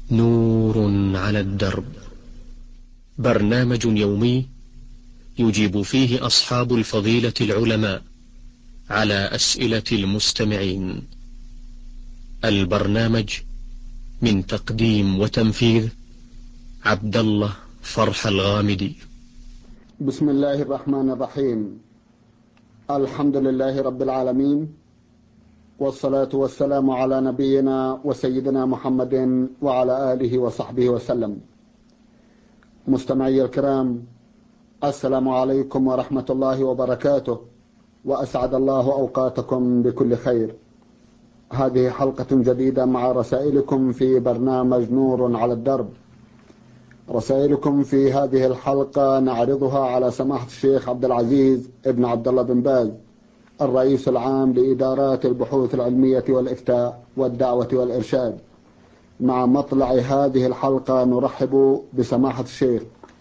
نور على الدرب، برنامج يومي يجيب فيه أصحاب الفضيلة العلماء على أسئلة المستمعين. البرنامج من تقديم وتنفيذ عبد الله فرح الغامدي. بسم الله الرحمن الرحيم. الحمد لله رب العالمين، والصلاة والسلام على نبينا وسيدنا محمد وعلى آله وصحبه وسلم. مستمعي الكرام، السلام عليكم ورحمة الله وبركاته، وأسعد الله أوقاتكم بكل خير. هذه حلقة جديدة مع رسائلكم في برنامج نور على الدرب. رسائلكم في هذه الحلقة نعرضها على سماحة الشيخ عبد العزيز ابن عبد الله بن باز، الرئيس العام لإدارات البحوث العلمية والإفتاء والدعوة والإرشاد. مع مطلع هذه الحلقة نرحب بسماحة الشيخ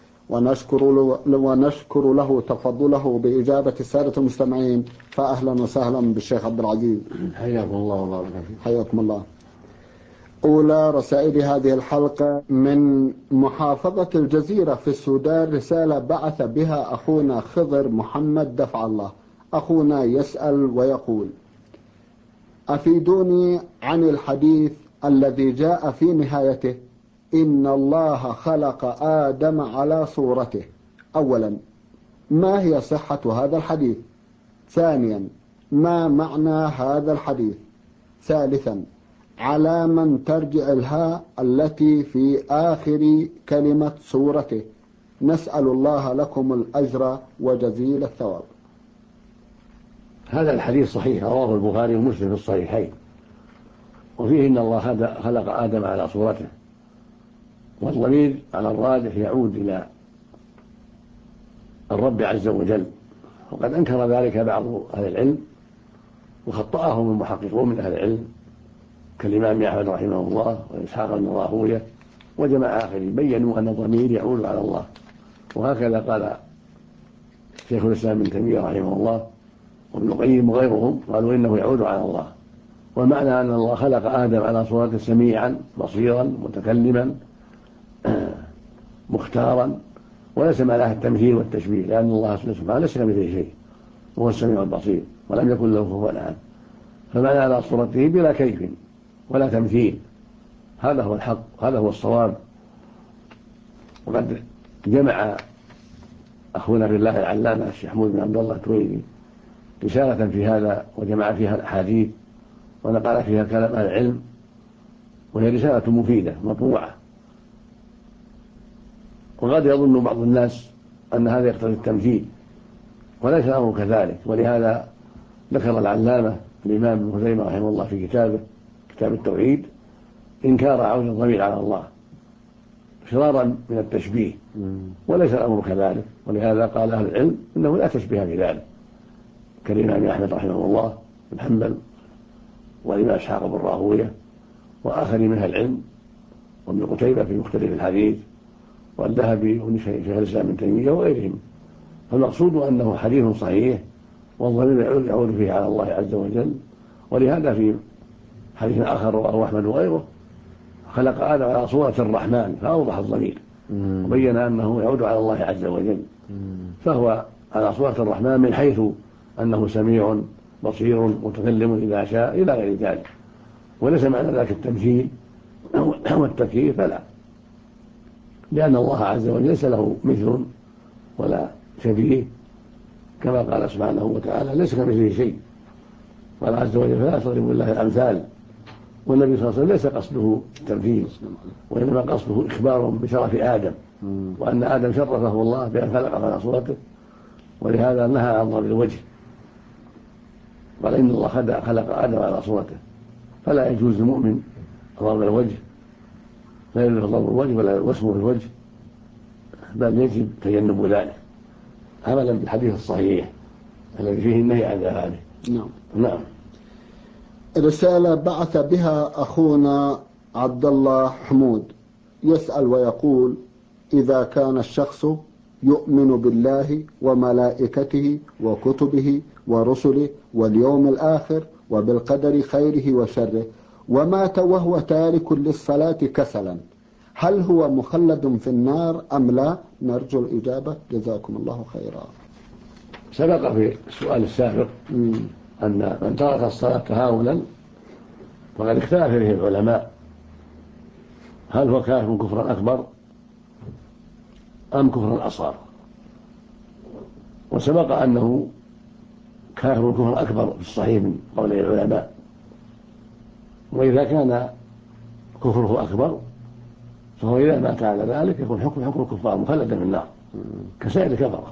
ونشكر له تفضله بإجابة السادة المستمعين. فأهلا وسهلا بالشيخ عبد العزيز. حياكم الله وبارك فيك. حياكم الله. أولى رسائل هذه الحلقة من محافظة الجزيرة في السودان، رسالة بعث بها أخونا خضر محمد دفع الله. أخونا يسأل ويقول: أفيدوني عن الحديث الذي جاء في نهايته إن الله خلق آدم على صورته. أولا، ما هي صحة هذا الحديث؟ ثانيا، ما معنى هذا الحديث؟ ثالثا، على من ترجع الهاء التي في آخر كلمة صورته؟ نسأل الله لكم الأجر وجزيل الثواب. هذا الحديث صحيح، رواه البخاري ومسلم في الصحيحين، وفيه إن الله خلق آدم على صورته، والضمير على الراجح يعود إلى الرب عز وجل، وقد أنكر ذلك بعض أهل العلم وخطأهم المحققون من أهل العلم كالإمام أحمد رحمه الله وإسحاق بن راهويه وجمع آخرين، بيّنوا أن الضمير يعود على الله، وهكذا قال شيخ الإسلام ابن تيمية رحمه الله وابن القيم وغيرهم، قالوا إنه يعود على الله. والمعنى أن الله خلق آدم على صورته سميعا بصيرا متكلما مختارا، وليس معناه التمثيل والتشبيه، لأن الله سبحانه ليس كمثله شيء وهو السميع البصير ولم يكن له كفوا أحد، فمعنى على صورته بلا كيف ولا تمثيل. هذا هو الحق، هذا هو الصواب. وقد جمع أخونا في الله العلامة الشيخ حمود بن عبد الله التويلي رسالة في هذا وجمع فيها الأحاديث ونقل فيها كلام أهل العلم، وهي رسالة مفيدة مطبوعة. وقد يظن بعض الناس أن هذا يقتضي التمثيل، وليس الأمر كذلك. ولهذا ذكر العلامة الإمام ابن خزيمة رحمه الله في كتاب التوحيد إنكار عود الضمير على الله فرارا من التشبيه، وليس الأمر كذلك. ولهذا قال أهل العلم إنه لا تشبيه في ذلك، كالإمام أحمد رحمه الله بن حنبل والإمام إسحاق بن راهويه وآخرين من أهل العلم وابن قتيبة في مختلف الحديث والذهبي وشيخ الإسلام ابن تيمية وغيرهم. فالمقصود أنه حديث صحيح والضمير يعود فيه على الله عز وجل. ولهذا في حديث آخر رواه أحمد وغيره خلق آدم على صورة الرحمن فأوضح الضمير وبين أنه يعود على الله عز وجل، فهو على صورة الرحمن من حيث أنه سميع بصير متكلم إذا شاء إلى غير ذلك، وليس معنى ذلك التمثيل والتكييف، فلا، لأن الله عز وجل ليس له مثل ولا شبيه، كما قال سبحانه وتعالى ليس كمثله شيء. قال عز وجل فلا تضربوا لله الأمثال. والنبي صلى الله عليه وسلم ليس قصده التمثيل، وإنما قصده إخبار بشرف آدم، وأن آدم شرفه الله بأن خلقه على صورته، ولهذا نهى عن ضرب الوجه، قال إن الله خلق آدم على صورته، فلا يجوز للمؤمن ضرب الوجه، لا يجوز ضرب الوجه ولا وسمه في الوجه، بل يجب تجنب ذلك عملا بالحديث الصحيح الذي فيه النهي عن ذلك. نعم. رسالة بعث بها أخونا عبد الله حمود يسأل ويقول: إذا كان الشخص يؤمن بالله وملائكته وكتبه ورسله واليوم الآخر وبالقدر خيره وشره، ومات وهو تارك للصلاة كسلا، هل هو مخلد في النار أم لا؟ نرجو الإجابة جزاكم الله خيرا. سبق في السؤال السابق أن من ترك الصلاة تهاونا فقد اختلف فيه العلماء هل هو كافر كفرا أكبر أم كفرا أصغر. وسبق أنه كافر كفرا أكبر في الصحيح من قول العلماء. وإذا كان كفره أكبر فهو إذا مات على ذلك يكون حكم الكفار مخلدا في النار كسائر الكفرة.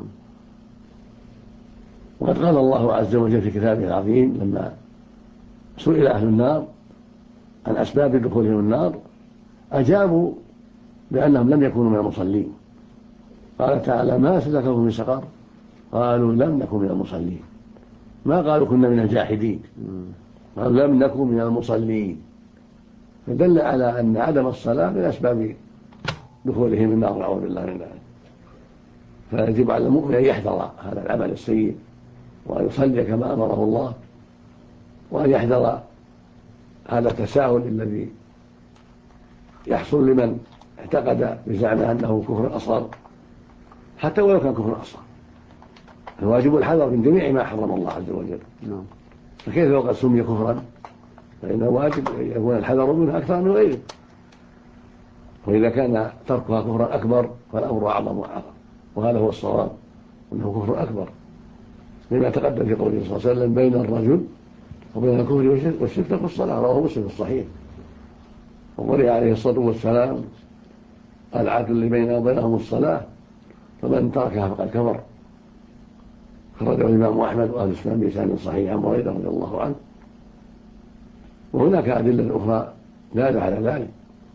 وقد قال الله عز وجل في كتابه العظيم لما سئل أهل النار عن أسباب دخولهم النار أجابوا بأنهم لم يكونوا من المصلين. قال تعالى ما سلككم في سقر قالوا لم نكن من المصلين. ما قالوا كنا من الجاحدين، قالوا لم نكن من المصلين. فدل على أن عدم الصلاة من أسباب دخولهم النار نعوذ بالله من ذلك. فيجب على المؤمن أن يحذر هذا العمل السيء وأن يصلي كما أمره الله، وأن يحذر هذا التساهل الذي يحصل لمن اعتقد بزعمه أنه كفر أصغر حتى ولو كان كفر أصغر. الواجب الحذر من جميع ما حرم الله عز وجل. فكيف لو قد سمي كفرا فإن الواجب يكون الحذر منه أكثر من غيره. وإذا كان تركها كفرا أكبر فالأمر أعظم وأعظم، وهذا هو الصواب أنه كفر أكبر لما تقدم في قوله صلى الله عليه وسلم بين الرجل وبين الكفر والشرك ترك الصلاة، رواه مسلم في الصحيح. وقال عليه الصلاة والسلام العدل اللي بيننا وبينهم الصلاة فمن تركها فقد كفر. خرجه الإمام أحمد وأهل السنن بإسناد صحيح عن بريدة رضي الله عنه. وهناك أدلة أخرى دالة على ذلك.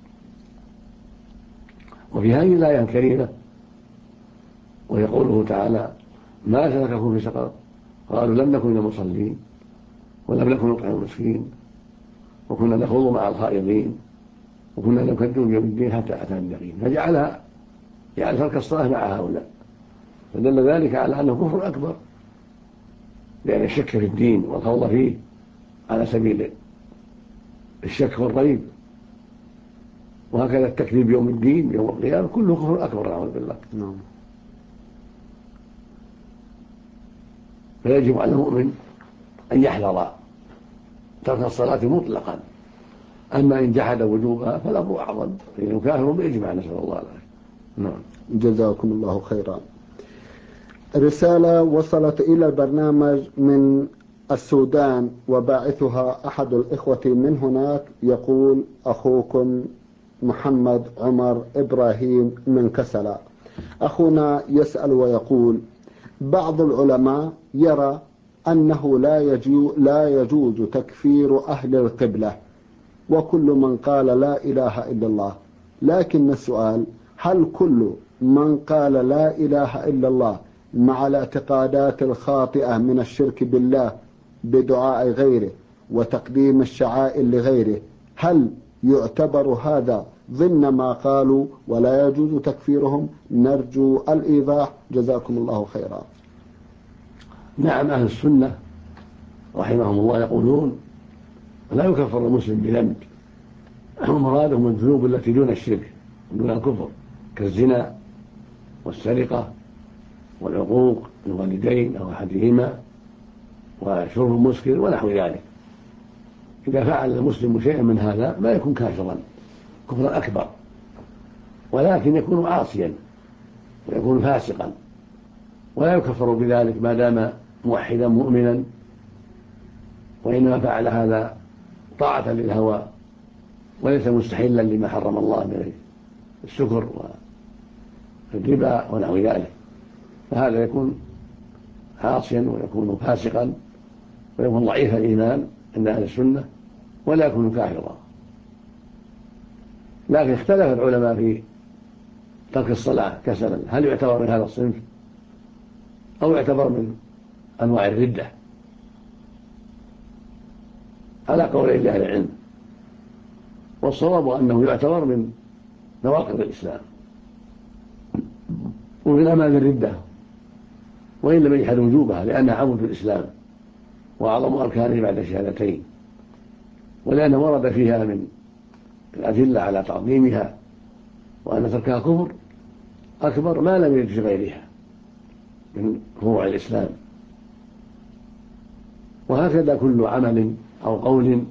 وفي هذه الآية الكريمة وهي قوله تعالى ما سلككم في سقر قالوا لم نكن من المصلين ولم نكن نطعم المسكين وكنا نخوض مع الخائضين وكنا نكذب بيوم الدين حتى أتانا اليقين. فجعلها يعني ترك الصلاة مع هؤلاء، فدل ذلك على أنه كفر أكبر، لأن الشك في الدين والخوض فيه على سبيل الشك والريب، وهكذا التكذيب بيوم الدين بيوم القيامة كله كفر أكبر نعوذ بالله. فيجب على المؤمن أن يحذر ترك الصلاة مطلقا. أما إن جحد وجوبها فالأمر أعظم، فإنه كافر بإجماع نسأل الله العافية. نعم. جزاكم الله خيرا. رسالة وصلت إلى البرنامج من السودان وباعثها أحد الإخوة من هناك، يقول أخوكم محمد عمر إبراهيم من كسلا. أخونا يسأل ويقول بعض العلماء يرى أنه لا يجوز تكفير أهل القبلة وكل من قال لا إله إلا الله، لكن السؤال هل كل من قال لا إله إلا الله مع الاعتقادات الخاطئة من الشرك بالله بدعاء غيره وتقديم الشعائر لغيره هل يعتبر هذا ضمن ما قالوا ولا يجوز تكفيرهم؟ نرجو الإيضاح جزاكم الله خيرا. نعم، أهل السنة رحمهم الله يقولون لا يكفر المسلم بذنب، مرادهم الذنوب التي دون الشرك دون الكفر كالزنا والسرقة والعقوق الوالدين أو أحدهما وشرب المسكر ونحو ذلك. إذا فعل المسلم شيئا من هذا ما يكون كافرا كفرا أكبر، ولكن يكون عاصيا ويكون فاسقا، ولا يكفر بذلك ما دام موحدا مؤمنا، وإنما فعل هذا طاعة للهوى وليس مستحلا لما حرم الله من السكر والربا ونحو ذلك، فهذا يكون عاصيا ويكون فاسقا ويكون ضعيف الإيمان عند أهل السنة ولا يكون كافرا. لكن اختلف العلماء في ترك الصلاة كسلا، هل يعتبر من هذا الصنف أو يعتبر من أنواع الردة؟ على قولي أهل العلم، والصواب أنه يعتبر من نواقض الإسلام ومن أعمال الردة، وإن لم يجحد وجوبها لأنها عمود الإسلام وأعظم أركانه بعد الشهادتين، ولأنه ورد فيها من الأدلة على تعظيمها وأن تركها كفر أكبر ما لم يجد في غيرها من فروع الإسلام. وهكذا كل عمل أو قول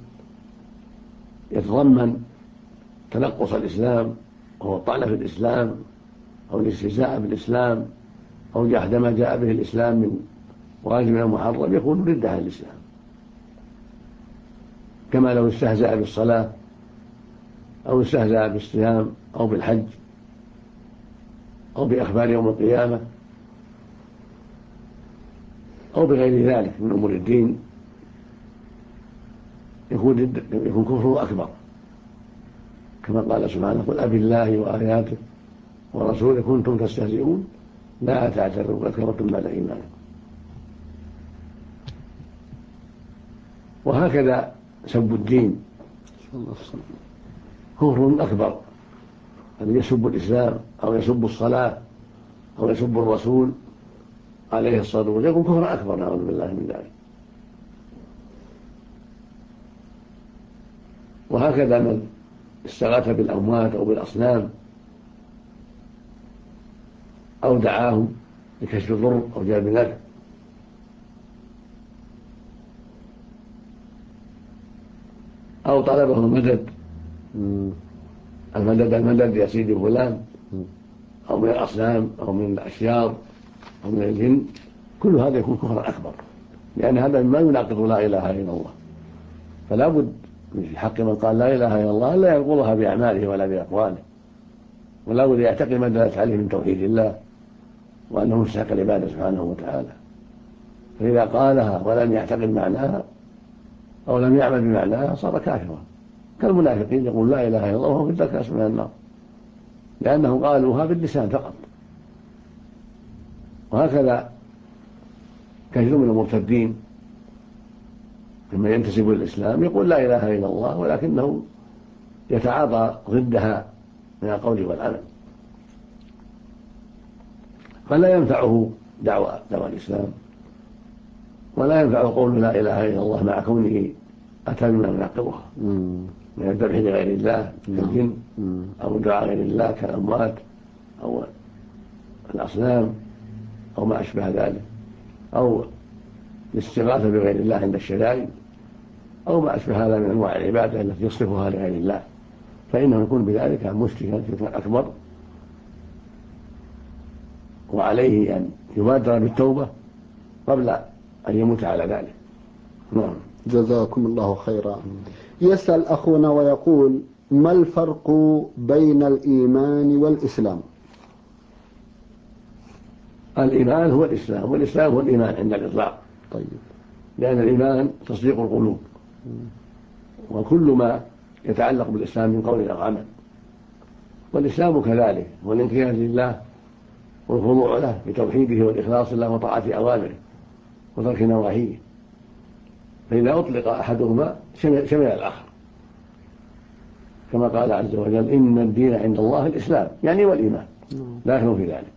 يتضمن تنقص الإسلام وهو الطعن في الإسلام أو الاستهزاء بالإسلام أو جحد ما جاء به الإسلام من واجب أو محرم يكون ردة عن الإسلام، كما لو استهزأ بالصلاة أو استهزأ بالصيام أو بالحج أو بأخبار يوم القيامة أو بغير ذلك من أمور الدين يكون كفره أكبر، كما قال سبحانه: قل أبالله وآياته ورسوله كنتم تستهزئون لا تعتذروا قد كفرتم بعد إيمانكم. وهكذا سب الدين كفر أكبر، الذي يسب الإسلام أو يسب الصلاة أو يسب الرسول عليه الصلاة والسلام يكون كفر أكبر، نعوذ بالله من ذلك. وهكذا من استغاث بالأموات أو بالأصنام أو دعاهم لكشف الضر أو جلب النفع أو طلبه المدد يا سيدي فلان أو من الأصنام أو من الأشجار أو من الجن، كل هذا يكون كفرا أكبر، لأن هذا ما يناقض لا إله إلا الله. فلا بد في حق من قال لا إله إلا الله لا ينقضها بأعماله ولا بأقواله، ولا بد يعتقد ما دلت عليه من توحيد الله وأنه مستحق العبادة سبحانه وتعالى. فإذا قالها ولم يعتقد معناها أو لم يعمل بمعناها صار كافرا، كالمنافقين يقول لا إله إلا الله وهو في الدرك الأسفل من النار، لأنه قالوها باللسان فقط. وهكذا كثير من المرتدين ممن ينتسب للإسلام يقول لا إله إلا الله ولكنه يتعاطى ضدها من القول والعمل، فلا ينفعه دعوى الإسلام ولا ينفع قول لا إله إلا الله مع كونه أتى بما يناقضها من الذبح لغير الله كالجن أو دعاء غير الله كالأموات أو الأصنام أو ما أشبه ذلك، أو الاستغاثة بغير الله عند الشدائد أو ما أشبه هذا من أنواع العبادة التي يصرفها لغير الله، فإنه يكون بذلك مشركا شركا أكبر، وعليه أن يبادر بالتوبة قبل أن يموت على ذلك. نعم. جزاكم الله خيرا. يسأل أخونا ويقول: ما الفرق بين الإيمان والإسلام؟ الإيمان هو الإسلام والإسلام هو الإيمان عند الإطلاق. طيب. لأن الإيمان تصديق القلوب وكل ما يتعلق بالإسلام من قول أو عمل، والإسلام كذلك والانقياد لله والخضوع له بتوحيده والإخلاص له وطاعة أوامره وترك نواهيه، فإذا أطلق أحدهما شمل الآخر، كما قال عز وجل: إن الدين عند الله الإسلام، يعني والإيمان لا يخلو في ذلك.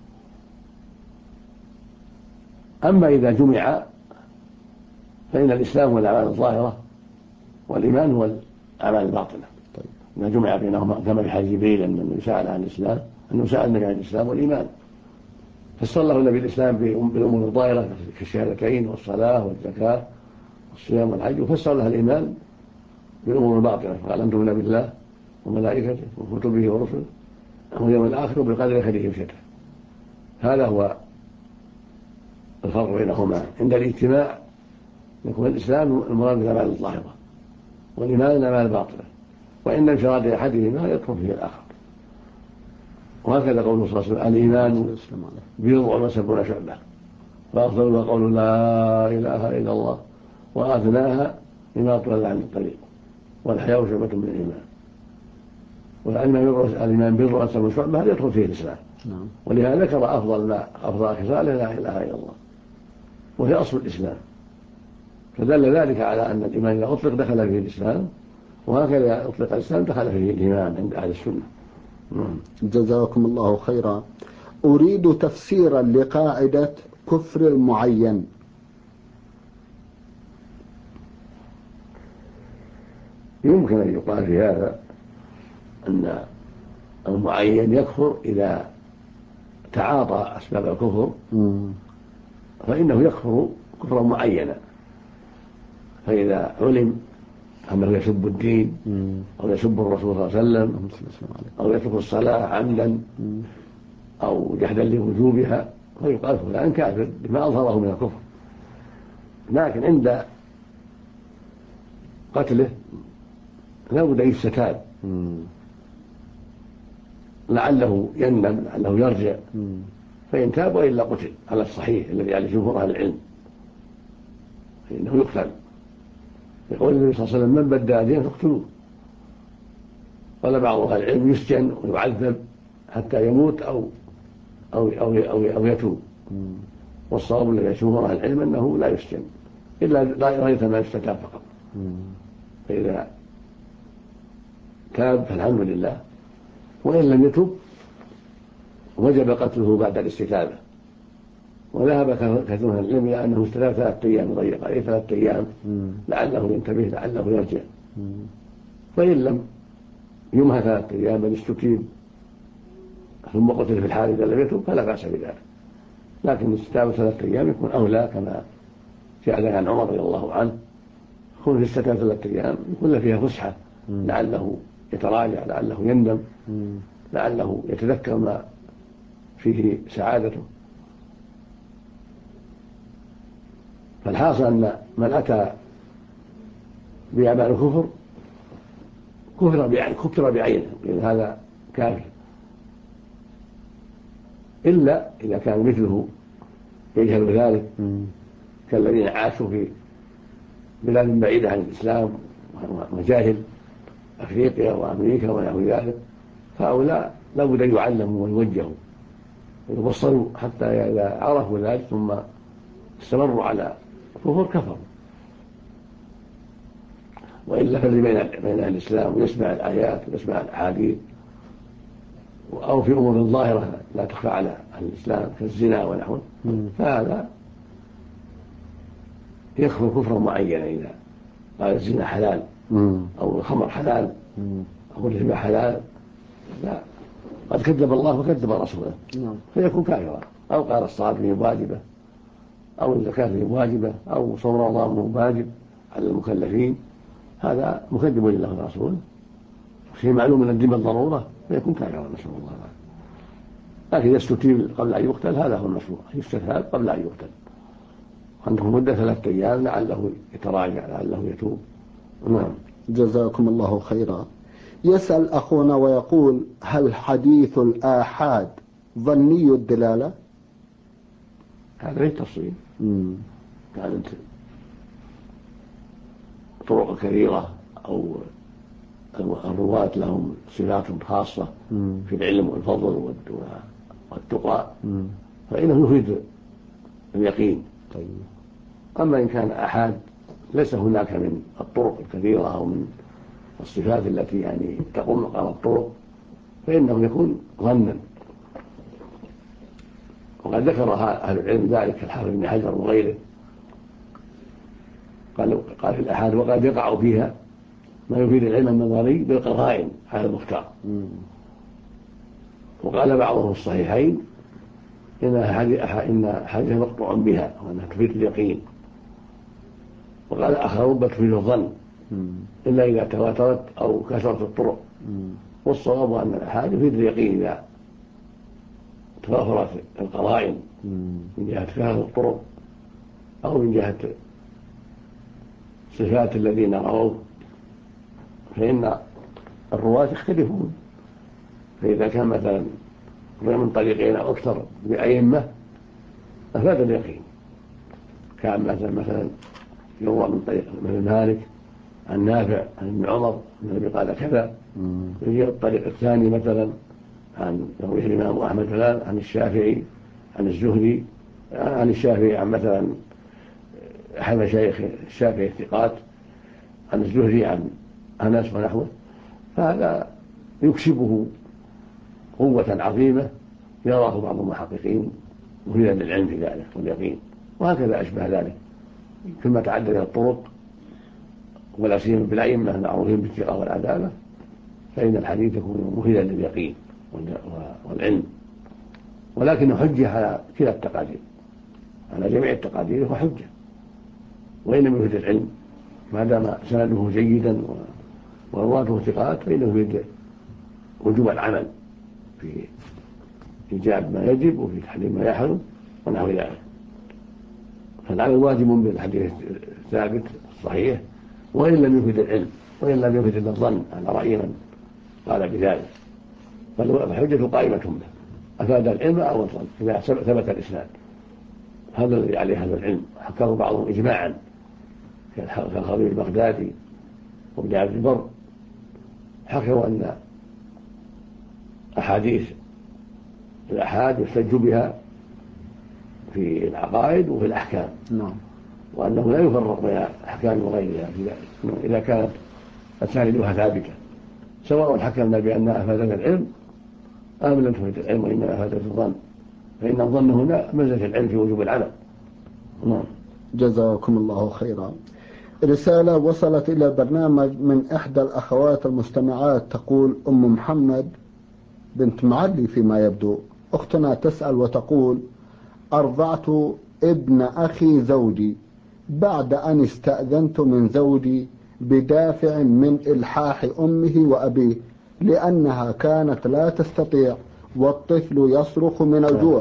أما إذا جمع فإن الإسلام هو الأعمال الظاهرة والإيمان هو الأعمال الباطنة. إذا جمع بينهما كما في حديث جبريل أنه سأل عن الإسلام، أنه سأل النبي عن الإسلام والإيمان، فسر له النبي الإسلام بالأمور الظاهرة كالشهادتين والصلاة والزكاة والصيام والحج، وفسر لها الإيمان بالأمور الباطنة، فقال: أن تؤمن بالله وملائكته وكتبه ورسله واليوم الآخر وبالقدر خيره وشره. هذا هو الفرق بينهما. عند الاجتماع يكون الإسلام المراد بالأعمال الظاهرة والإيمان الأعمال الباطنة، وإن انفراد أحدهما يدخل فيه الآخر. وهكذا قوله صلى الله عليه وسلم: الإيمان بضع وسبعون شعبة فأفضلها قول لا إله إلا الله وأدناها إماطة الأذى عن الطريق والحياء شعبة من الإيمان. والإيمان بضع وسبعون شعبة هذا يدخل فيه الإسلام. ولهذا ذكر أفضل خصاله لا إله إلا الله، وهي أصل الإسلام، فدل ذلك على أن الإيمان إذا أطلق دخل فيه الإسلام، وهكذا أطلق الإسلام دخل فيه الإيمان عند أهل السنة. جزاكم الله خيرا. أريد تفسيرا لقاعدة كفر المعين. يمكن أن يقال في هذا أن المعين يكفر إذا تعاطى أسباب الكفر فإنه يكفر كفرا معينا. فإذا علم أنه يسب الدين أو يسب الرسول صلى الله عليه وسلم أو يترك الصلاة عمدا أو جحدا لوجوبها فيقال فلان كافر بما أظهره من الكفر. لكن عند قتله لا بد يستتاب لعله يندم لعله يرجع، فإن تاب وإلا قتل على الصحيح الذي عليه جمهور أهل العلم فإنه يقتل. يقول النبي صلى الله عليه وسلم من بدل دينه فاقتلوه. قال بعض أهل العلم يسجن ويعذب حتى يموت أو يتوب، والصواب الذي جمهور أهل العلم أنه لا يسجن إلا رأيت ما يستتاب فقط. فإذا تاب فالحمد لله، وإن لم يتب وجب قتله بعد الاستتابة. وذهب كثير من العلم إلى أنه استتاب 3 أيام، يضيق عليه 3 أيام لعله ينتبه لعله يرجع. فإن لم يمهى 3 أيام بل استتيب ثم قتل في الحال إذا لم يتب فلا بأس بذلك، لكن استتابة 3 أيام يكون أولى كما جاء عن عمر رضي الله عنه. يكون في استتابة 3 أيام يكون فيها فسحة لعله يتراجع، لعله يندم، لعله يتذكر ما فيه سعادته. فالحاصل أن من أتى بأعمال الكفر كفر بعينه، لأن هذا كافر، إلا إذا كان مثله يجهل ذلك كالذين عاشوا في بلاد بعيدة عن الإسلام وجاهل أفريقيا وأمريكا ونحو ذلك، فهؤلاء لا بد أن يعلموا ويوجهوا ويبصروا حتى إذا عرفوا ذلك ثم استمروا على كفر كفروا. وإلا فالذي بين الإسلام ويسمع الآيات ويسمع الأحاديث أو في أمور ظاهرة لا تخفى على أهل الإسلام كالزنا ونحوه، فهذا يكفر كفرا معينا إذا قال الزنا حلال أو الخمر حلال أو الربا حلال، لا، قد كذب الله وكذب رسوله فيكون كافرا. أو قال الصلاة واجبة أو الزكاة واجبة أو صوم رمضان واجب على المكلفين، هذا مكذب لله ورسوله، شيء معلوم من الدين بالضرورة فيكون كافرا، نسأل الله العافية. لكن يستتيب قبل أن يقتل هذا هو المشروع، يستتاب قبل أن يقتل، عنده مدة 3 أيام لعله يتراجع لعله يتوب. نعم. جزاكم الله خيرا. يسأل أخونا ويقول: هل حديث الآحاد ظني الدلالة؟ هذا ليس تفصيل، كانت طرق كثيرة أو الرواة لهم صفات خاصة في العلم والفضل والتقى فإنه يفيد اليقين. أما إن كان أحد ليس هناك من الطرق الكثيرة أو من الصفات التي يعني تقوم مقام الطرق فإنه يكون ظنا. وقد ذكر أهل العلم ذلك الحافظ بن حجر وغيره، قال في الأحاد وقد يقع فيها ما يفيد العلم النظري بالقرائن على المختار. وقال بعضهم الصحيحين إن حديث مقطوع بها وأنها تفيد اليقين. وقال آخرون تفيد الظن إلا إذا تواترت أو كثرت الطرق. والصواب أن الأحاد يفيد اليقين إذا توافرت القرائن من جهة كثرة الطرق أو من جهة صفات الذين رووا، فإن الرواة يختلفون. فإذا كان مثلا من طريقين أو أكثر بأئمة أفاد اليقين، كان مثلا يروى من طريق مثل مالك عن نافع عن ابن عمر النبي قال كذا، يجي الطريق الثاني مثلا عن يرويه الإمام أحمد مثلا عن الشافعي عن الزهري عن الشافعي عن مثلا أحد مشايخ الشافعي الثقات عن الزهري عن أنس ونحوه، فهذا يكسبه قوة عظيمة يراه بعض المحققين مفيدا للعلم في ذلك واليقين. وهكذا أشبه ذلك ثم تعدد الطرق ولا سيما بالأئمة المعروفين بالثقة والعدالة، فإن الحديث يكون مفيدا لليقين. والعلم، ولكن حجة على كلا التقادير، على جميع التقادير هو حجة وإن لم يفيد العلم، ما دام سنده جيدا ورواته ثقات فإنه يفيد وجوب العمل في إيجاب ما يجب وفي تحريم ما يحرم ونحو ذلك. فالعمل واجب بالحديث الثابت الصحيح وإن لم يفيد العلم، وإن لم يفيد الظن على رأي من قال بذلك، فالحجة قائمة به، أفاد العلم أو الظن إذا ثبت الإسناد. هذا الذي عليه أهل العلم، حكاه بعضهم إجماعا كالخطيب البغدادي وابن عبد البر، حكوا أن أحاديث الآحاد يحتج بها في العقائد وفي الأحكام، وأنه لا يفرق بين الأحكام وغيرها في ذلك إذا كانت أسانيدها ثابتة، سواء حكمنا بأنها أفادت العلم أم لم تفيد العلم وإنما أفادت الظن، فإن الظن هنا منزلة العلم في وجوب العمل. جزاكم الله خيرا. رسالة وصلت إلى البرنامج من إحدى الأخوات المستمعات، تقول أم محمد بنت معلي فيما يبدو، أختنا تسأل وتقول: أرضعت ابن أخي زوجي بعد أن استأذنت من زوجي بدافع من إلحاح أمه وأبيه لأنها كانت لا تستطيع والطفل يصرخ من الجوع.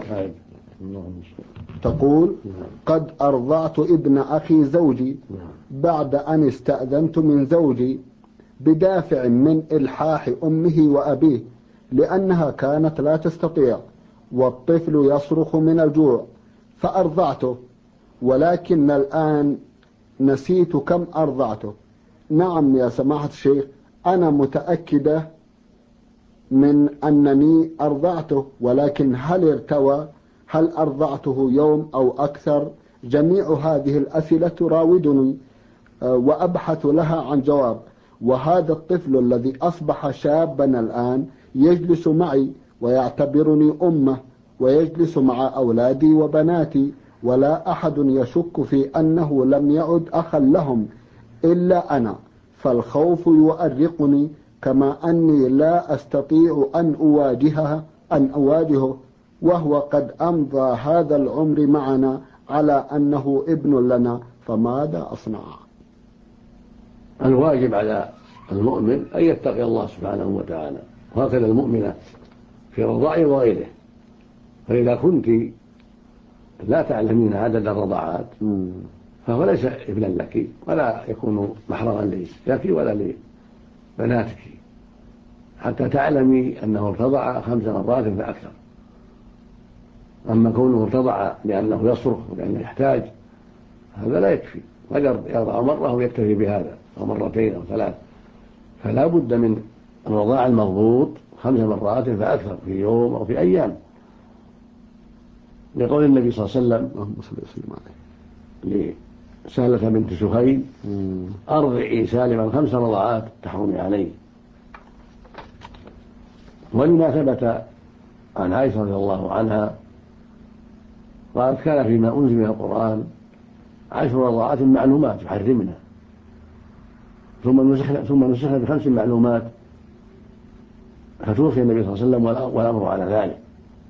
تقول: قد أرضعت ابن أخي زوجي بعد أن استأذنت من زوجي بدافع من إلحاح أمه وأبيه لأنها كانت لا تستطيع والطفل يصرخ من الجوع، فأرضعته، ولكن الآن نسيت كم أرضعته. نعم يا سماحة الشيخ، أنا متأكدة من أنني أرضعته، ولكن هل ارتوى؟ هل أرضعته يوم أو أكثر؟ جميع هذه الأسئلة تراودني وأبحث لها عن جواب. وهذا الطفل الذي أصبح شابا الآن يجلس معي ويعتبرني أمه، ويجلس مع أولادي وبناتي، ولا أحد يشك في أنه لم يعد أخا لهم إلا أنا، فالخوف يؤرقني، كما أني لا أستطيع أن أواجهه وهو قد أمضى هذا العمر معنا على أنه ابن لنا، فماذا أصنع؟ الواجب على المؤمن أن يتقي الله سبحانه وتعالى، وهكذا المؤمنة في رضاعه وغيره. فإذا كنت لا تعلمين عدد الرضاعات فهو ليس ابنا لك ولا يكون محرما لك ولا لبناتك حتى تعلمي أنه ارتضع 5 مرات فأكثر. أما كونه ارتضع لأنه يصرخ ولأنه يحتاج هذا لا يكفي، قد يرضع مرة ويكتفي بهذا أو مرتين أو 3، فلا بد من الرضاع المضبوط 5 مرات فأكثر في يوم أو في أيام، لقول النبي صلى الله عليه وسلم لسهلة بنت سهيل: أرضعي سالما 5 رضعات تحرمي عليه. ولما ثبت عن عائشة رضي الله عنها قالت: كان فيما أنزل من القرآن 10 رضعات معلومات يحرمنا، ثم نسخنا ب5 معلومات، فتوفي النبي صلى الله عليه وسلم والأمر على ذلك.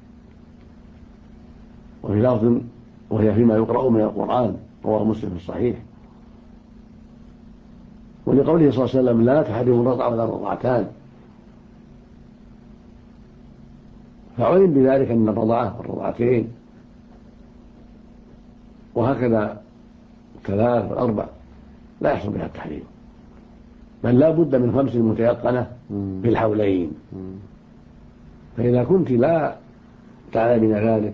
وفي لفظ: وهي فيما يقرأ من القرآن، رواه مسلم في الصحيح. ولقوله صلى الله عليه وسلم: لا تحرم الرضع ولا الرضعتان، فعلم بذلك أن الرضعة والرضعتين وهكذا 3 و4 لا يحصل بها التحريم، بل لا بد من 5 متيقنة بالحولين. فإذا كنت لا تعلمين ذلك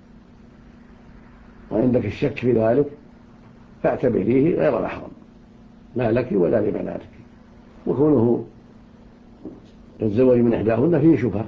وعندك الشك في ذلك فاعتبريه غير محرم لا لك ولا لبناتك. وكونه الزواج من إحداهن فيه شبهة،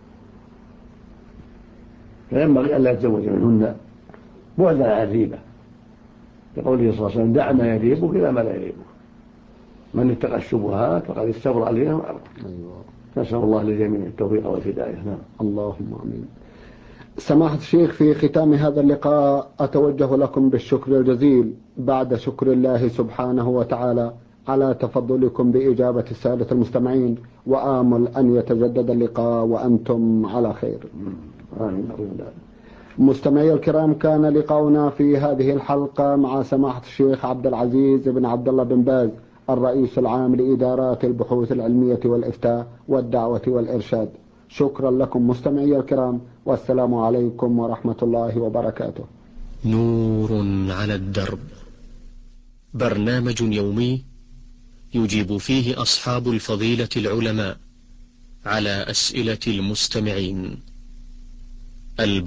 فينبغي أن لا يتزوج منهن بعدا عن الريبة، لقوله صلى الله عليه وسلم: دع ما يريبك إلى ما لا يريبك، من اتقى الشبهات فقد استبرأ لدينه وعرضه. نسأل الله للجميع التوفيق والهداية. اللهم آمين. سماحة الشيخ، في ختام هذا اللقاء أتوجه لكم بالشكر الجزيل بعد شكر الله سبحانه وتعالى على تفضلكم بإجابة السادة المستمعين، وآمل أن يتجدد اللقاء وأنتم على خير. مستمعي الكرام، كان لقاؤنا في هذه الحلقة مع سماحة الشيخ عبد العزيز بن عبد الله بن باز، الرئيس العام لإدارات البحوث العلمية والإفتاء والدعوة والإرشاد. شكرا لكم مستمعي الكرام، والسلام عليكم ورحمة الله وبركاته. نور على الدرب، برنامج يومي يجيب فيه أصحاب الفضيلة العلماء على أسئلة المستمعين.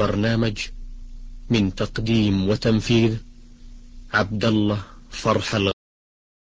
البرنامج من تقديم وتنفيذ عبد الله فرح الغامدي.